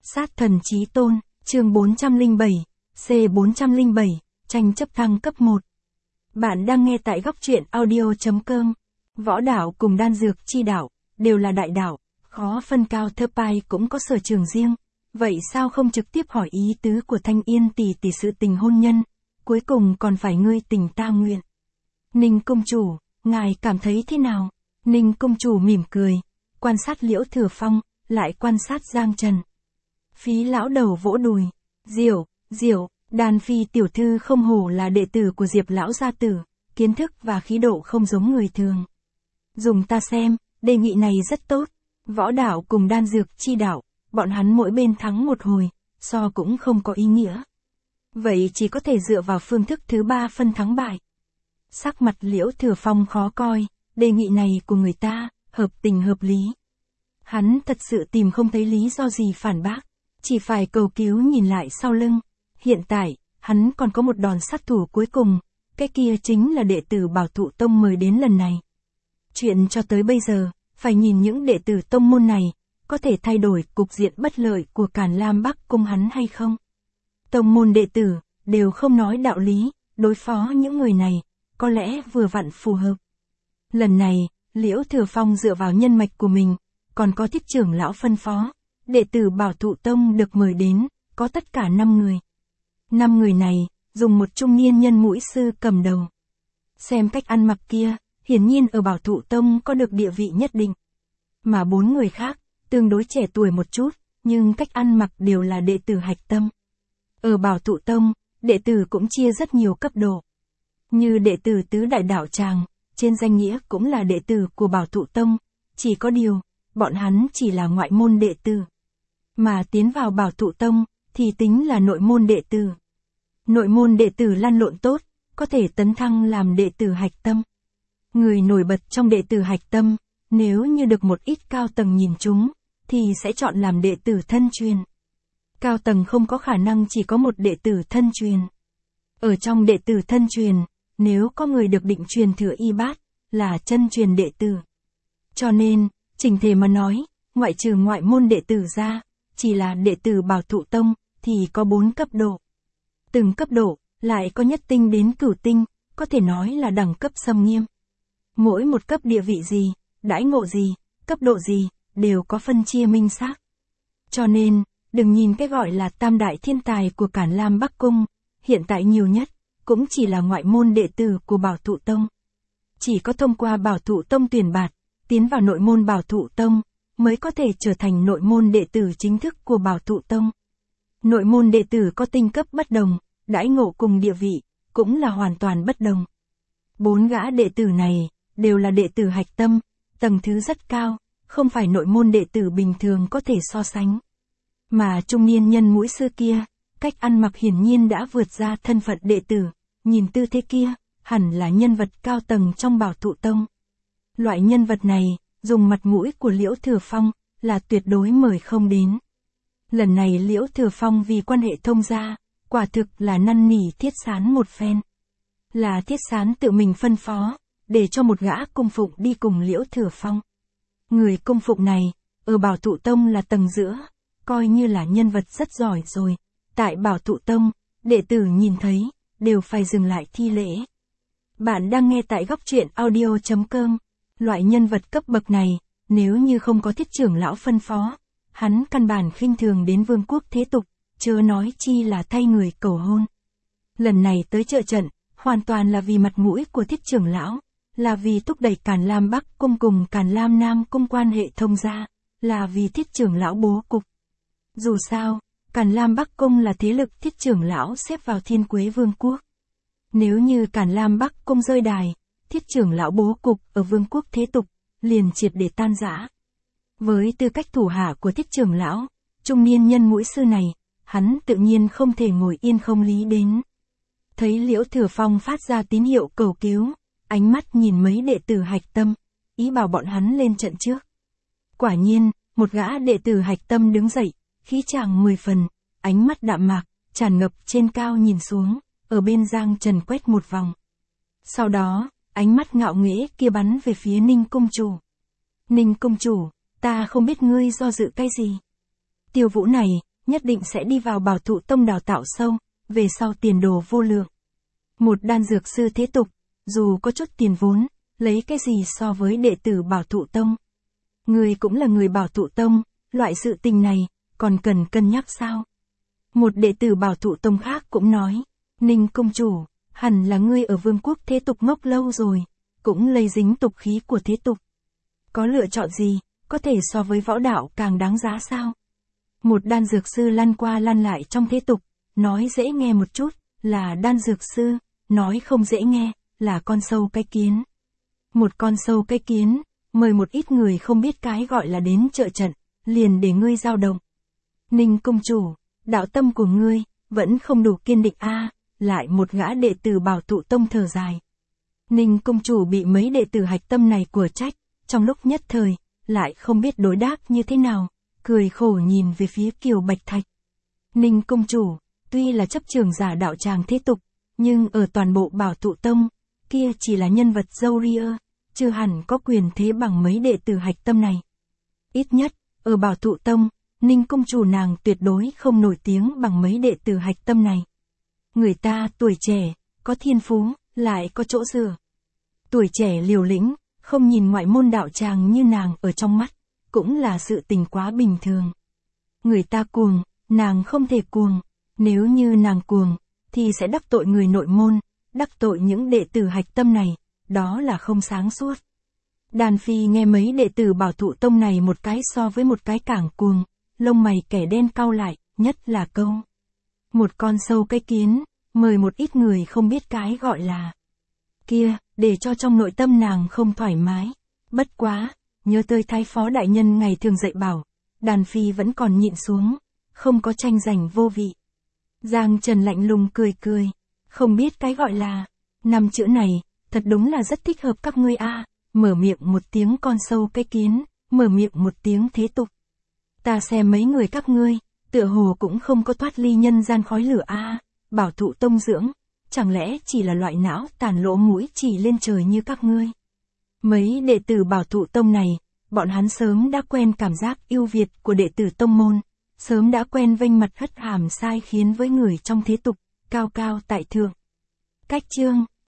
Sát thần chí tôn, chương 407, C407, tranh chấp thăng cấp 1. Bạn đang nghe tại góc truyện audio.com. Võ đạo cùng đan dược chi đạo, đều là đại đạo, khó phân cao thấp, ai cũng có sở trường riêng. Vậy sao không trực tiếp hỏi ý tứ của Thanh Yên tỷ tỷ sự tình hôn nhân, cuối cùng còn phải ngươi tình ta nguyện. Ninh công chủ, ngài cảm thấy thế nào? Ninh công chủ mỉm cười, quan sát Liễu Thừa Phong, lại quan sát Giang Trần. Phí lão đầu vỗ đùi, Diệu, Đan Phi tiểu thư không hổ là đệ tử của Diệp lão gia tử, kiến thức và khí độ không giống người thường. Dùng ta xem, đề nghị này rất tốt, võ đạo cùng đan dược chi đạo, bọn hắn mỗi bên thắng một hồi, so cũng không có ý nghĩa. Vậy chỉ có thể dựa vào phương thức thứ ba phân thắng bại. Sắc mặt Liễu Thừa Phong khó coi, đề nghị này của người ta, hợp tình hợp lý. Hắn thật sự tìm không thấy lý do gì phản bác, chỉ phải cầu cứu nhìn lại sau lưng. Hiện tại, hắn còn có một đòn sát thủ cuối cùng, cái kia chính là đệ tử Bảo Thụ Tông mời đến lần này. Chuyện cho tới bây giờ, phải nhìn những đệ tử tông môn này, có thể thay đổi cục diện bất lợi của Càn Lam Bắc Cung hắn hay không. Tông môn đệ tử, đều không nói đạo lý, đối phó những người này, có lẽ vừa vặn phù hợp. Lần này, Liễu Thừa Phong dựa vào nhân mạch của mình, còn có Thiết trưởng lão phân phó, đệ tử Bảo Thụ Tông được mời đến, có tất cả 5 người. 5 người này, dùng một trung niên nhân mũi sư cầm đầu. Xem cách ăn mặc kia, hiển nhiên ở Bảo Thụ Tông có được địa vị nhất định. Mà 4 người khác, tương đối trẻ tuổi một chút, nhưng cách ăn mặc đều là đệ tử hạch tâm. Ở Bảo Thụ Tông, đệ tử cũng chia rất nhiều cấp độ. Như đệ tử tứ đại đạo tràng, trên danh nghĩa cũng là đệ tử của Bảo Thụ Tông, chỉ có điều, bọn hắn chỉ là ngoại môn đệ tử. Mà tiến vào Bảo Thụ Tông, thì tính là nội môn đệ tử. Nội môn đệ tử lăn lộn tốt, có thể tấn thăng làm đệ tử hạch tâm. Người nổi bật trong đệ tử hạch tâm, nếu như được một ít cao tầng nhìn chúng, thì sẽ chọn làm đệ tử thân truyền. Cao tầng không có khả năng chỉ có một đệ tử thân truyền. Ở trong đệ tử thân truyền, nếu có người được định truyền thừa y bát, là chân truyền đệ tử. Cho nên, chỉnh thể mà nói, ngoại trừ ngoại môn đệ tử ra, chỉ là đệ tử Bảo Thụ Tông, thì có 4 cấp độ. Từng cấp độ, lại có nhất tinh đến cửu tinh, có thể nói là đẳng cấp xâm nghiêm. Mỗi một cấp địa vị gì, đãi ngộ gì, cấp độ gì, đều có phân chia minh xác. Cho nên, đừng nhìn cái gọi là tam đại thiên tài của Càn Lam Bắc Cung, hiện tại nhiều nhất, cũng chỉ là ngoại môn đệ tử của Bảo Thụ Tông. Chỉ có thông qua Bảo Thụ Tông tuyển bạt, tiến vào nội môn Bảo Thụ Tông, mới có thể trở thành nội môn đệ tử chính thức của Bảo Thụ Tông. Nội môn đệ tử có tinh cấp bất đồng, đãi ngộ cùng địa vị, cũng là hoàn toàn bất đồng. 4 gã đệ tử này, đều là đệ tử hạch tâm, tầng thứ rất cao, không phải nội môn đệ tử bình thường có thể so sánh. Mà trung niên nhân mũi sư kia, cách ăn mặc hiển nhiên đã vượt ra thân phận đệ tử, nhìn tư thế kia, hẳn là nhân vật cao tầng trong Bảo Thụ Tông. Loại nhân vật này, dùng mặt mũi của Liễu Thừa Phong, là tuyệt đối mời không đến. Lần này Liễu Thừa Phong vì quan hệ thông gia, quả thực là năn nỉ Thiết Sán một phen. Là Thiết Sán tự mình phân phó, để cho một gã cung phụng đi cùng Liễu Thừa Phong. Người cung phụng này, ở Bảo Thụ Tông là tầng giữa, coi như là nhân vật rất giỏi rồi. Tại Bảo Thụ Tông, đệ tử nhìn thấy, đều phải dừng lại thi lễ. Bạn đang nghe tại góc truyện audio.com. Loại nhân vật cấp bậc này, nếu như không có Thiết trưởng lão phân phó, hắn căn bản khinh thường đến vương quốc thế tục, chớ nói chi là thay người cầu hôn. Lần này tới trợ trận, hoàn toàn là vì mặt mũi của Thiết trưởng lão, là vì thúc đẩy Càn Lam Bắc Cung cùng Càn Lam Nam Cung quan hệ thông gia, là vì Thiết trưởng lão bố cục. Dù sao, Càn Lam Bắc Cung là thế lực Thiết trưởng lão xếp vào Thiên Quế Vương quốc. Nếu như Càn Lam Bắc Cung rơi đài, Thiết trưởng lão bố cục ở vương quốc thế tục, liền triệt để tan rã. Với tư cách thủ hạ của Thiết trưởng lão, trung niên nhân mũi sư này, hắn tự nhiên không thể ngồi yên không lý đến. Thấy Liễu Thừa Phong phát ra tín hiệu cầu cứu, ánh mắt nhìn mấy đệ tử hạch tâm, ý bảo bọn hắn lên trận trước. Quả nhiên, một gã đệ tử hạch tâm đứng dậy, khí chàng 10 phần, ánh mắt đạm mạc, tràn ngập trên cao nhìn xuống, ở bên Giang Trần quét một vòng. Sau đó, ánh mắt ngạo nghễ kia bắn về phía Ninh công chủ. Ninh công chủ, ta không biết ngươi do dự cái gì. Tiêu Vũ này, nhất định sẽ đi vào Bảo Thụ Tông đào tạo sâu, về sau tiền đồ vô lượng. Một đan dược sư thế tục, dù có chút tiền vốn, lấy cái gì so với đệ tử Bảo Thụ Tông. Người cũng là người Bảo Thụ Tông, loại sự tình này, còn cần cân nhắc sao? Một đệ tử Bảo Thụ Tông khác cũng nói, Ninh công chủ, hẳn là ngươi ở vương quốc thế tục ngốc lâu rồi, cũng lây dính tục khí của thế tục. Có lựa chọn gì, có thể so với võ đạo càng đáng giá sao? Một đan dược sư lăn qua lăn lại trong thế tục, nói dễ nghe một chút, là đan dược sư, nói không dễ nghe, là con sâu cái kiến. Một con sâu cái kiến, mời một ít người không biết cái gọi là đến trợ trận, liền để ngươi dao động. Ninh công chủ, đạo tâm của ngươi, vẫn không đủ kiên định a. Lại một gã đệ tử Bảo Thụ Tông thở dài. Ninh công chủ bị mấy đệ tử hạch tâm này của trách, trong lúc nhất thời, lại không biết đối đáp như thế nào, cười khổ nhìn về phía Kiều Bạch Thạch. Ninh công chủ, tuy là chấp trường giả đạo tràng thế tục, nhưng ở toàn bộ Bảo Thụ Tông, kia chỉ là nhân vật dâu ria, chưa hẳn có quyền thế bằng mấy đệ tử hạch tâm này. Ít nhất, ở Bảo Thụ Tông, Ninh công chủ nàng tuyệt đối không nổi tiếng bằng mấy đệ tử hạch tâm này. Người ta tuổi trẻ, có thiên phú, lại có chỗ dựa. Tuổi trẻ liều lĩnh, không nhìn ngoại môn đạo tràng như nàng ở trong mắt, cũng là sự tình quá bình thường. Người ta cuồng, nàng không thể cuồng, nếu như nàng cuồng, thì sẽ đắc tội người nội môn, đắc tội những đệ tử hạch tâm này, đó là không sáng suốt. Đàn Phi nghe mấy đệ tử Bảo Thụ Tông này một cái so với một cái càng cuồng, lông mày kẻ đen cau lại, nhất là câu. Một con sâu cái kiến, mời một ít người không biết cái gọi là. Kia, để cho trong nội tâm nàng không thoải mái. Bất quá, nhớ tới thái phó đại nhân ngày thường dạy bảo, Đàn Phi vẫn còn nhịn xuống, không có tranh giành vô vị. Giang Trần lạnh lùng cười cười, không biết cái gọi là. 5 chữ này, thật đúng là rất thích hợp các ngươi a. Mở miệng một tiếng con sâu cái kiến, mở miệng một tiếng thế tục. Ta xem mấy người các ngươi, tựa hồ cũng không có thoát ly nhân gian khói lửa a. Bảo Thụ Tông dưỡng, chẳng lẽ chỉ là loại não tàn lỗ mũi chỉ lên trời như các ngươi. Mấy đệ tử Bảo Thụ Tông này, bọn hắn sớm đã quen cảm giác ưu việt của đệ tử tông môn, sớm đã quen vênh mặt hất hàm sai khiến với người trong thế tục, cao cao tại thượng. Cách chương